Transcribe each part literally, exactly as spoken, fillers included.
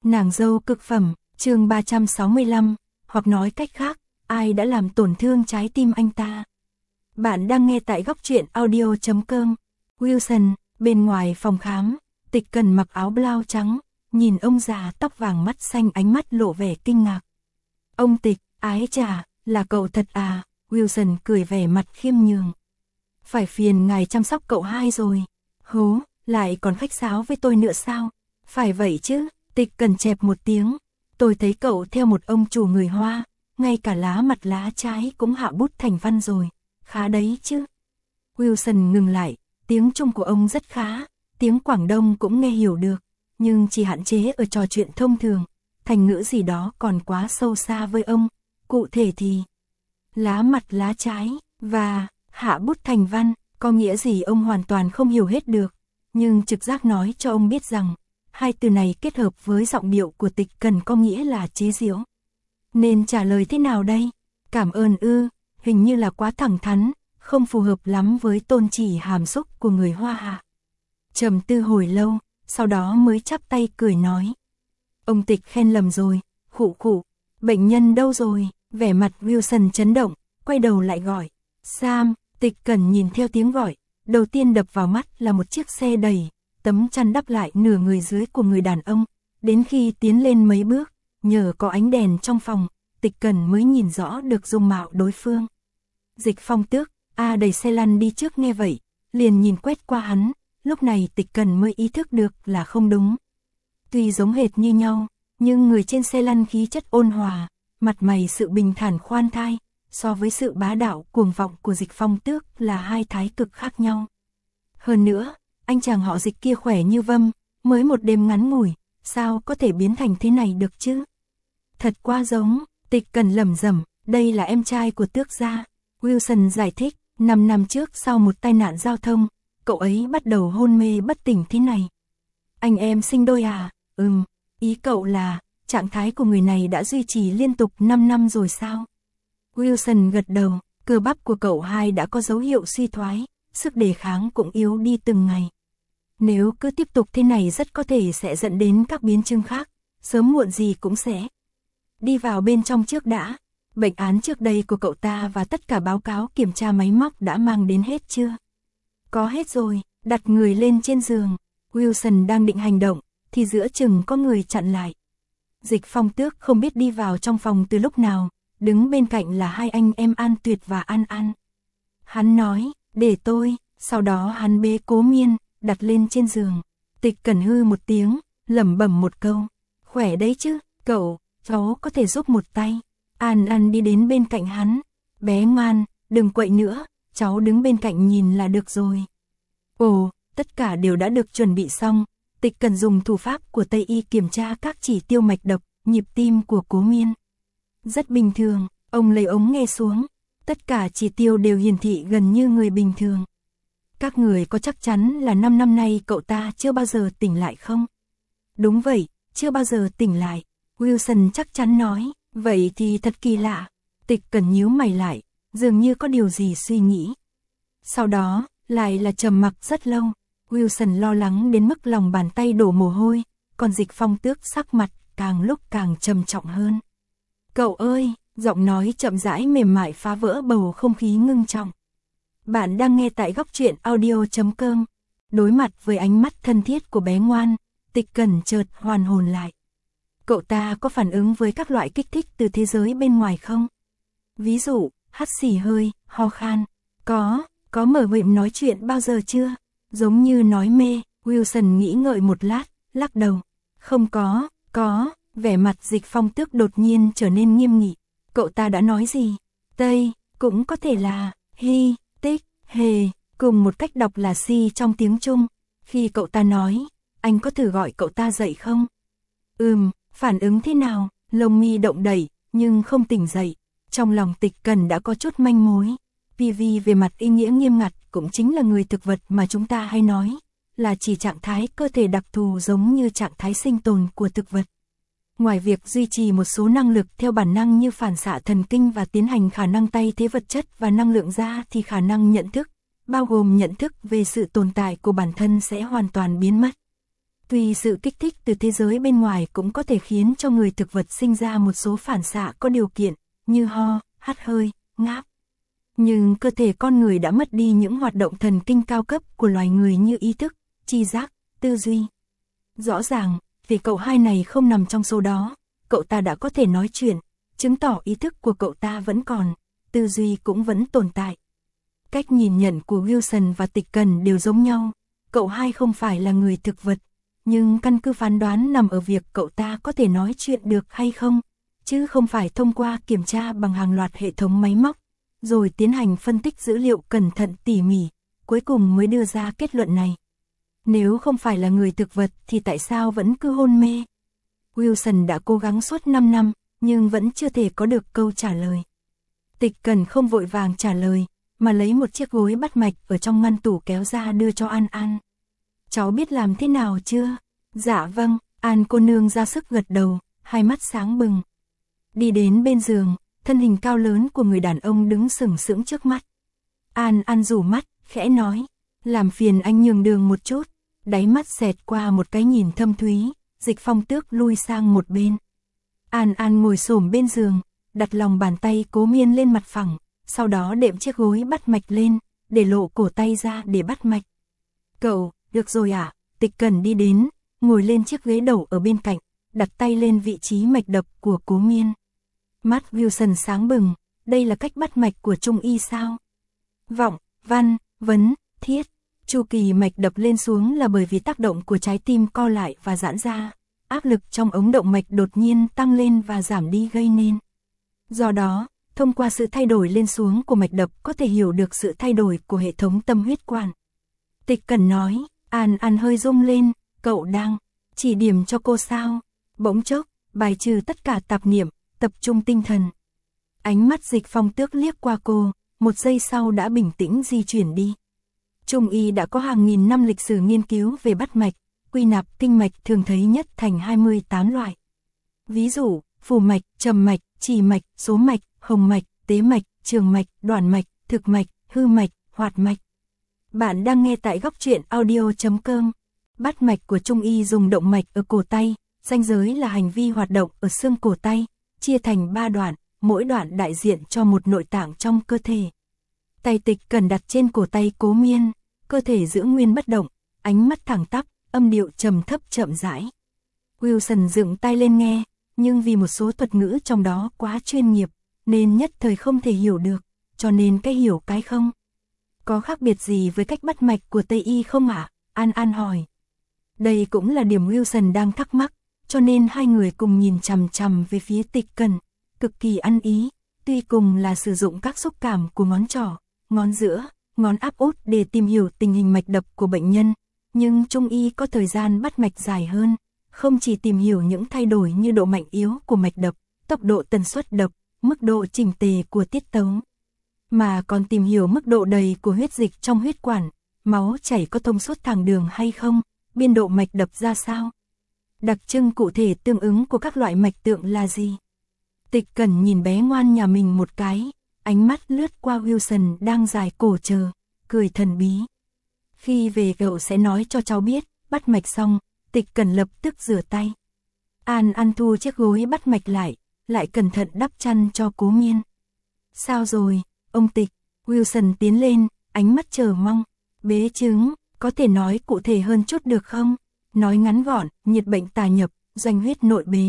Nàng dâu cực phẩm, chương ba trăm sáu mươi lăm, hoặc nói cách khác, ai đã làm tổn thương trái tim anh ta. Bạn đang nghe tại góc truyện audio chấm com. Wilson, bên ngoài phòng khám, Tịch Cần mặc áo blau trắng, nhìn ông già tóc vàng mắt xanh ánh mắt lộ vẻ kinh ngạc. Ông Tịch, ái chà, là cậu thật à? Wilson cười vẻ mặt khiêm nhường. Phải phiền ngài chăm sóc cậu hai rồi. Hố, lại còn khách sáo với tôi nữa sao? Phải vậy chứ, Tịch Cần chẹp một tiếng. Tôi thấy cậu theo một ông chủ người Hoa, ngay cả lá mặt lá trái cũng hạ bút thành văn rồi. Khá đấy chứ. Wilson ngừng lại, tiếng Trung của ông rất khá, tiếng Quảng Đông cũng nghe hiểu được, nhưng chỉ hạn chế ở trò chuyện thông thường, thành ngữ gì đó còn quá sâu xa với ông. Cụ thể thì, lá mặt lá trái, và hạ bút thành văn, có nghĩa gì ông hoàn toàn không hiểu hết được, nhưng trực giác nói cho ông biết rằng, hai từ này kết hợp với giọng điệu của Tịch Cần có nghĩa là chế giễu. Nên trả lời thế nào đây? Cảm ơn ư, hình như là quá thẳng thắn, không phù hợp lắm với tôn chỉ hàm xúc của người Hoa hạ. Trầm tư hồi lâu, sau đó mới chắp tay cười nói. Ông Tịch khen lầm rồi, khụ khụ, bệnh nhân đâu rồi? Vẻ mặt Wilson chấn động, quay đầu lại gọi. Sam. Tịch Cần nhìn theo tiếng gọi, đầu tiên đập vào mắt là một chiếc xe đẩy, tấm chăn đắp lại nửa người dưới của người đàn ông. Đến khi tiến lên mấy bước, nhờ có ánh đèn trong phòng, Tịch Cần mới nhìn rõ được dung mạo đối phương. Dịch Phong Tước, A đẩy xe lăn đi trước nghe vậy, liền nhìn quét qua hắn, lúc này Tịch Cần mới ý thức được là không đúng. Tuy giống hệt như nhau, nhưng người trên xe lăn khí chất ôn hòa, mặt mày sự bình thản khoan thai, so với sự bá đạo cuồng vọng của Dịch Phong Tước là hai thái cực khác nhau. Hơn nữa, anh chàng họ Dịch kia khỏe như vâm, mới một đêm ngắn ngủi, sao có thể biến thành thế này được chứ? Thật quá giống. Tịch Cần lẩm rẩm, đây là em trai của Tước gia. Wilson giải thích, năm năm trước sau một tai nạn giao thông, cậu ấy bắt đầu hôn mê bất tỉnh thế này. Anh em sinh đôi à? Ừm, ý cậu là, trạng thái của người này đã duy trì liên tục năm năm rồi sao? Wilson gật đầu, cơ bắp của cậu hai đã có dấu hiệu suy thoái, sức đề kháng cũng yếu đi từng ngày. Nếu cứ tiếp tục thế này rất có thể sẽ dẫn đến các biến chứng khác, sớm muộn gì cũng sẽ. Đi vào bên trong trước đã, bệnh án trước đây của cậu ta và tất cả báo cáo kiểm tra máy móc đã mang đến hết chưa? Có hết rồi. Đặt người lên trên giường, Wilson đang định hành động, thì giữa chừng có người chặn lại. Dịch Phong Tước không biết đi vào trong phòng từ lúc nào, đứng bên cạnh là hai anh em An Tuyệt và An An. Hắn nói, để tôi, sau đó hắn bế Cố Miên, đặt lên trên giường. Tịch Cần hư một tiếng, lẩm bẩm một câu, khỏe đấy chứ, cậu, cháu có thể giúp một tay. An An đi đến bên cạnh hắn, bé ngoan, đừng quậy nữa, cháu đứng bên cạnh nhìn là được rồi. Ồ, tất cả đều đã được chuẩn bị xong. Tịch Cần dùng thủ pháp của Tây Y kiểm tra các chỉ tiêu mạch đập, nhịp tim của Cố Miên. Rất bình thường, ông lấy ống nghe xuống, tất cả chỉ tiêu đều hiển thị gần như người bình thường. Các người có chắc chắn là năm năm nay cậu ta chưa bao giờ tỉnh lại không? Đúng vậy, chưa bao giờ tỉnh lại. Wilson chắc chắn nói, vậy thì thật kỳ lạ. Tịch Cần nhíu mày lại, dường như có điều gì suy nghĩ. Sau đó, lại là trầm mặc rất lâu. Wilson lo lắng đến mức lòng bàn tay đổ mồ hôi, còn Dịch Phong Tước sắc mặt càng lúc càng trầm trọng hơn. Cậu ơi, giọng nói chậm rãi mềm mại phá vỡ bầu không khí ngưng trọng. Bạn đang nghe tại góc truyện audio chấm com. Đối mặt với ánh mắt thân thiết của bé ngoan, Tịch Cần chợt hoàn hồn lại. Cậu ta có phản ứng với các loại kích thích từ thế giới bên ngoài không? Ví dụ, hắt xì hơi, ho khan. Có, có mở miệng nói chuyện bao giờ chưa? Giống như nói mê. Wilson nghĩ ngợi một lát, lắc đầu. Không có, có. Vẻ mặt Dịch Phong Tước đột nhiên trở nên nghiêm nghị. Cậu ta đã nói gì? Tây, cũng có thể là hi, tích, hề, cùng một cách đọc là si trong tiếng Trung. Khi cậu ta nói, anh có thử gọi cậu ta dậy không? Ừm, phản ứng thế nào? Lông mi động đẩy, nhưng không tỉnh dậy. Trong lòng Tịch Cần đã có chút manh mối. pê vê về mặt ý nghĩa nghiêm ngặt cũng chính là người thực vật mà chúng ta hay nói, là chỉ trạng thái cơ thể đặc thù giống như trạng thái sinh tồn của thực vật. Ngoài việc duy trì một số năng lực theo bản năng như phản xạ thần kinh và tiến hành khả năng thay thế vật chất và năng lượng ra thì khả năng nhận thức, bao gồm nhận thức về sự tồn tại của bản thân sẽ hoàn toàn biến mất. Tuy sự kích thích từ thế giới bên ngoài cũng có thể khiến cho người thực vật sinh ra một số phản xạ có điều kiện, như ho, hắt hơi, ngáp. Nhưng cơ thể con người đã mất đi những hoạt động thần kinh cao cấp của loài người như ý thức, tri giác, tư duy. Rõ ràng, vì cậu hai này không nằm trong số đó, cậu ta đã có thể nói chuyện, chứng tỏ ý thức của cậu ta vẫn còn, tư duy cũng vẫn tồn tại. Cách nhìn nhận của Wilson và Tịch Cẩn đều giống nhau, cậu hai không phải là người thực vật, nhưng căn cứ phán đoán nằm ở việc cậu ta có thể nói chuyện được hay không, chứ không phải thông qua kiểm tra bằng hàng loạt hệ thống máy móc, rồi tiến hành phân tích dữ liệu cẩn thận tỉ mỉ, cuối cùng mới đưa ra kết luận này. Nếu không phải là người thực vật thì tại sao vẫn cứ hôn mê? Wilson đã cố gắng suốt năm năm, nhưng vẫn chưa thể có được câu trả lời. Tịch Cẩn không vội vàng trả lời, mà lấy một chiếc gối bắt mạch ở trong ngăn tủ kéo ra đưa cho An An. Cháu biết làm thế nào chưa? Dạ vâng, An cô nương ra sức gật đầu, hai mắt sáng bừng. Đi đến bên giường, thân hình cao lớn của người đàn ông đứng sừng sững trước mắt. An An rủ mắt, khẽ nói, làm phiền anh nhường đường một chút, đáy mắt xẹt qua một cái nhìn thâm thúy, Dịch Phong Tước lui sang một bên. An An ngồi xổm bên giường, đặt lòng bàn tay Cố Miên lên mặt phẳng, sau đó đệm chiếc gối bắt mạch lên, để lộ cổ tay ra để bắt mạch. Cậu, được rồi ạ, à? Tịch Cẩn đi đến, ngồi lên chiếc ghế đầu ở bên cạnh, đặt tay lên vị trí mạch đập của Cố Miên. Mắt Wilson sáng bừng, đây là cách bắt mạch của Trung y sao? Vọng, văn, vấn, thiết, chu kỳ mạch đập lên xuống là bởi vì tác động của trái tim co lại và giãn ra, áp lực trong ống động mạch đột nhiên tăng lên và giảm đi gây nên. Do đó, thông qua sự thay đổi lên xuống của mạch đập có thể hiểu được sự thay đổi của hệ thống tâm huyết quản. Tịch Cẩn nói, An An hơi rung lên, cậu đang chỉ điểm cho cô sao? Bỗng chốc, bài trừ tất cả tạp niệm, tập trung tinh thần. Ánh mắt Dịch Phong Tước liếc qua cô, một giây sau đã bình tĩnh di chuyển đi. Trung y đã có hàng nghìn năm lịch sử nghiên cứu về bắt mạch, quy nạp kinh mạch thường thấy nhất thành hai mươi tám loại. Ví dụ, phủ mạch, trầm mạch, trì mạch, số mạch, hồng mạch, tế mạch, trường mạch, đoạn mạch, thực mạch, hư mạch, hoạt mạch. Bạn đang nghe tại góc truyện audio chấm com. Bắt mạch của Trung y dùng động mạch ở cổ tay, ranh giới là hành vi hoạt động ở xương cổ tay, chia thành ba đoạn, mỗi đoạn đại diện cho một nội tạng trong cơ thể. Tay Tịch Cẩn đặt trên cổ tay Cố Miên, cơ thể giữ nguyên bất động, ánh mắt thẳng tắp, âm điệu trầm thấp chậm rãi. Wilson dựng tay lên nghe, nhưng vì một số thuật ngữ trong đó quá chuyên nghiệp, nên nhất thời không thể hiểu được, cho nên cái hiểu cái không. Có khác biệt gì với cách bắt mạch của Tây y không ạ? À? An An hỏi. Đây cũng là điểm Wilson đang thắc mắc, cho nên hai người cùng nhìn chằm chằm về phía Tịch Cẩn, cực kỳ ăn ý, tuy cùng là sử dụng các xúc cảm của ngón trỏ, ngón giữa, ngón áp út để tìm hiểu tình hình mạch đập của bệnh nhân, nhưng Trung y có thời gian bắt mạch dài hơn, không chỉ tìm hiểu những thay đổi như độ mạnh yếu của mạch đập, tốc độ tần suất đập, mức độ chỉnh tề của tiết tấu, mà còn tìm hiểu mức độ đầy của huyết dịch trong huyết quản, máu chảy có thông suốt thẳng đường hay không, biên độ mạch đập ra sao. Đặc trưng cụ thể tương ứng của các loại mạch tượng là gì? Tịch Cẩn nhìn bé ngoan nhà mình một cái, ánh mắt lướt qua Wilson đang dài cổ chờ, cười thần bí. Khi về cậu sẽ nói cho cháu biết, bắt mạch xong, Tịch Cẩn lập tức rửa tay. An An thu chiếc gối bắt mạch lại, lại cẩn thận đắp chăn cho Cố Miên. Sao rồi, ông Tịch? Wilson tiến lên, ánh mắt chờ mong. Bế chứng, có thể nói cụ thể hơn chút được không? Nói ngắn gọn, nhiệt bệnh tà nhập, doanh huyết nội bế.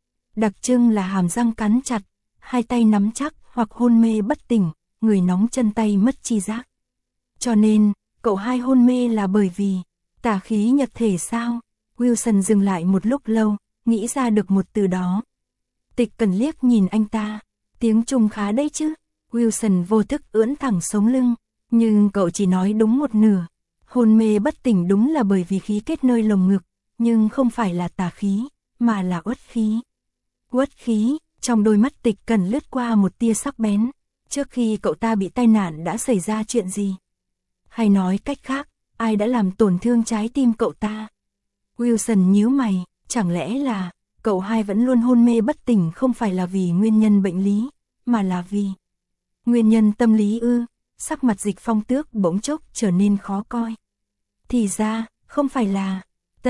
Đặc trưng là hàm răng cắn chặt, hai tay nắm chắc hoặc hôn mê bất tỉnh, người nóng chân tay mất chi giác. Cho nên, cậu hai hôn mê là bởi vì tà khí nhập thể sao? Wilson dừng lại một lúc lâu, nghĩ ra được một từ đó. Tịch Cẩn liếc nhìn anh ta, tiếng Trung khá đấy chứ. Wilson vô thức ưỡn thẳng sống lưng, nhưng cậu chỉ nói đúng một nửa. Hôn mê bất tỉnh đúng là bởi vì khí kết nơi lồng ngực, nhưng không phải là tà khí, mà là uất khí. Uất khí, trong đôi mắt Tịch Cẩn lướt qua một tia sắc bén. Trước khi cậu ta bị tai nạn đã xảy ra chuyện gì? Hay nói cách khác, ai đã làm tổn thương trái tim cậu ta? Wilson nhíu mày, chẳng lẽ là cậu hai vẫn luôn hôn mê bất tỉnh không phải là vì nguyên nhân bệnh lý, mà là vì nguyên nhân tâm lý ư? Sắc mặt Dịch Phong Tước bỗng chốc trở nên khó coi. Thì ra, không phải là Tây,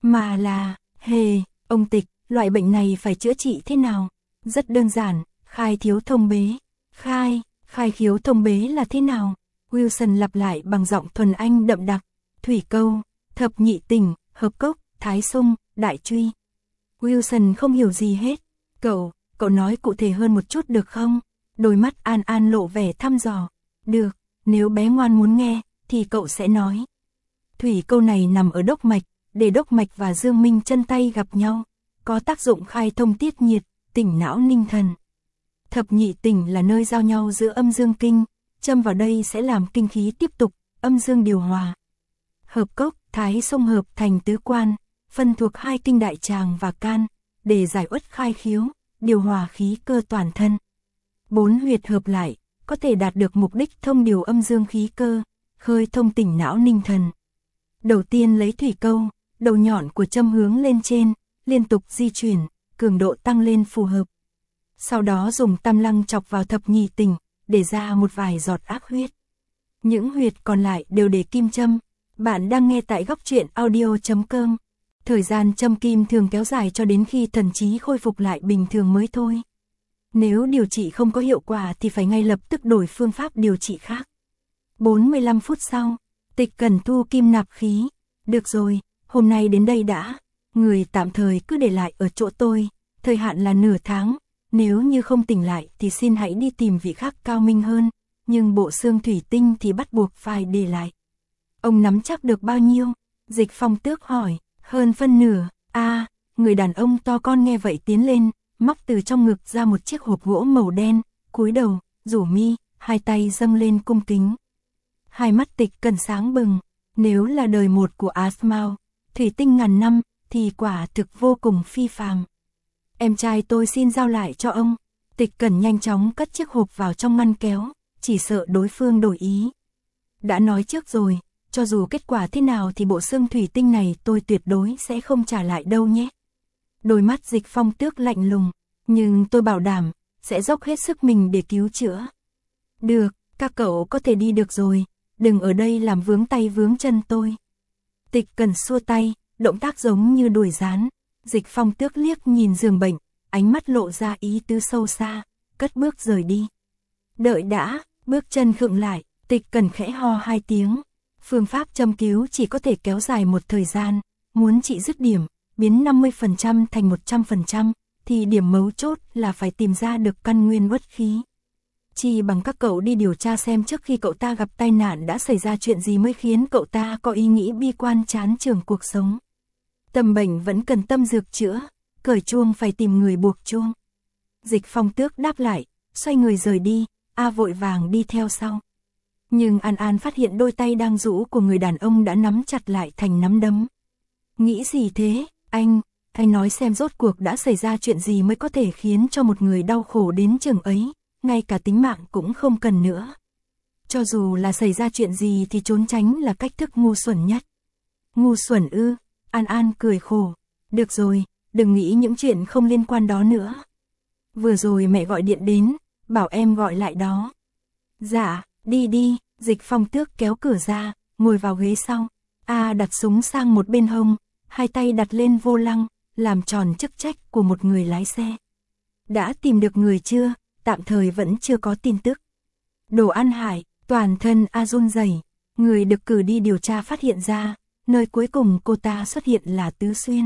mà là, hề, ông Tịch, loại bệnh này phải chữa trị thế nào? Rất đơn giản, khai thiếu thông bế. Khai, khai khiếu thông bế là thế nào? Wilson lặp lại bằng giọng thuần Anh đậm đặc. Thủy câu, thập nhị tình, hợp cốc, thái sung, đại truy. Wilson không hiểu gì hết. Cậu, cậu nói cụ thể hơn một chút được không? Đôi mắt An An lộ vẻ thăm dò. Được, nếu bé ngoan muốn nghe, thì cậu sẽ nói. Thủy câu này nằm ở đốc mạch, để đốc mạch và dương minh chân tay gặp nhau. Có tác dụng khai thông tiết nhiệt, tỉnh não ninh thần. Thập nhị tình là nơi giao nhau giữa âm dương kinh, châm vào đây sẽ làm kinh khí tiếp tục, âm dương điều hòa. Hợp cốc, thái sông hợp thành tứ quan, phân thuộc hai kinh đại tràng và can, để giải uất khai khiếu, điều hòa khí cơ toàn thân. Bốn huyệt hợp lại, có thể đạt được mục đích thông điều âm dương khí cơ, khơi thông tỉnh não ninh thần. Đầu tiên lấy thủy câu, đầu nhọn của châm hướng lên trên, liên tục di chuyển, cường độ tăng lên phù hợp. Sau đó dùng tam lăng chọc vào thập nhị tình, để ra một vài giọt ác huyết. Những huyệt còn lại đều để kim châm. Bạn đang nghe tại góc truyện audio chấm com. Thời gian châm kim thường kéo dài cho đến khi thần trí khôi phục lại bình thường mới thôi. Nếu điều trị không có hiệu quả thì phải ngay lập tức đổi phương pháp điều trị khác. bốn mươi lăm phút sau, Tịch Cẩn thu kim nạp khí. Được rồi, hôm nay đến đây đã. Người tạm thời cứ để lại ở chỗ tôi. Thời hạn là nửa tháng. Nếu như không tỉnh lại thì xin hãy đi tìm vị khác cao minh hơn. Nhưng bộ xương thủy tinh thì bắt buộc phải để lại. Ông nắm chắc được bao nhiêu? Dịch Phong Tước hỏi. Hơn phân nửa. A, à, người đàn ông to con nghe vậy tiến lên, móc từ trong ngực ra một chiếc hộp gỗ màu đen, cúi đầu, rủ mi, hai tay dâng lên cung kính. Hai mắt Tịch Cẩn sáng bừng. Nếu là đời một của Asmao, thủy tinh ngàn năm, thì quả thực vô cùng phi phàm. Em trai tôi xin giao lại cho ông. Tịch Cẩn nhanh chóng cất chiếc hộp vào trong ngăn kéo, chỉ sợ đối phương đổi ý. Đã nói trước rồi, cho dù kết quả thế nào thì bộ xương thủy tinh này tôi tuyệt đối sẽ không trả lại đâu nhé. Đôi mắt Dịch Phong Tước lạnh lùng, nhưng tôi bảo đảm, sẽ dốc hết sức mình để cứu chữa. Được, các cậu có thể đi được rồi, đừng ở đây làm vướng tay vướng chân tôi. Tịch Cẩn xua tay, động tác giống như đuổi gián. Dịch Phong Tước liếc nhìn giường bệnh, ánh mắt lộ ra ý tứ sâu xa, cất bước rời đi. Đợi đã, bước chân khựng lại, Tịch Cẩn khẽ ho hai tiếng. Phương pháp châm cứu chỉ có thể kéo dài một thời gian, muốn trị dứt điểm, biến năm mươi phần trăm thành một trăm phần trăm, thì điểm mấu chốt là phải tìm ra được căn nguyên uất khí. Chỉ bằng các cậu đi điều tra xem trước khi cậu ta gặp tai nạn đã xảy ra chuyện gì mới khiến cậu ta có ý nghĩ bi quan chán chường cuộc sống. Tâm bệnh vẫn cần tâm dược chữa, cởi chuông phải tìm người buộc chuông. Dịch Phong Tước đáp lại, xoay người rời đi, A vội vàng đi theo sau. Nhưng An An phát hiện đôi tay đang rũ của người đàn ông đã nắm chặt lại thành nắm đấm. Nghĩ gì thế, anh, anh nói xem rốt cuộc đã xảy ra chuyện gì mới có thể khiến cho một người đau khổ đến chừng ấy, ngay cả tính mạng cũng không cần nữa. Cho dù là xảy ra chuyện gì thì trốn tránh là cách thức ngu xuẩn nhất. Ngu xuẩn ư? An An cười khổ. Được rồi, đừng nghĩ những chuyện không liên quan đó nữa. Vừa rồi mẹ gọi điện đến, bảo em gọi lại đó. Dạ, đi đi, Dịch Phong Tước kéo cửa ra, ngồi vào ghế sau. A đặt súng sang một bên hông, hai tay đặt lên vô lăng, làm tròn chức trách của một người lái xe. Đã tìm được người chưa? Tạm thời vẫn chưa có tin tức. Đồ An Hải, toàn thân A run rẩy. Người được cử đi điều tra phát hiện ra, nơi cuối cùng cô ta xuất hiện là Tứ Xuyên.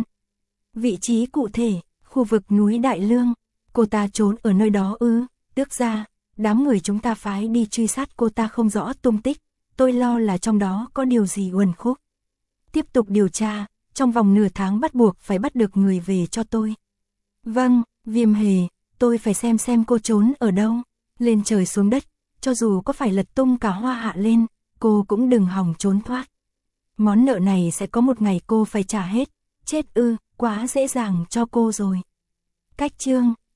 Vị trí cụ thể, khu vực núi Đại Lương. Cô ta trốn ở nơi đó ư? Tước ra, đám người chúng ta phái đi truy sát cô ta không rõ tung tích. Tôi lo là trong đó có điều gì uẩn khúc. Tiếp tục điều tra, trong vòng nửa tháng bắt buộc phải bắt được người về cho tôi. Vâng, Viêm Hề, tôi phải xem xem cô trốn ở đâu. Lên trời xuống đất, cho dù có phải lật tung cả hoa hạ lên, cô cũng đừng hòng trốn thoát. Món nợ này sẽ có một ngày cô phải trả hết. Chết ư, quá dễ dàng cho cô rồi. Cách chương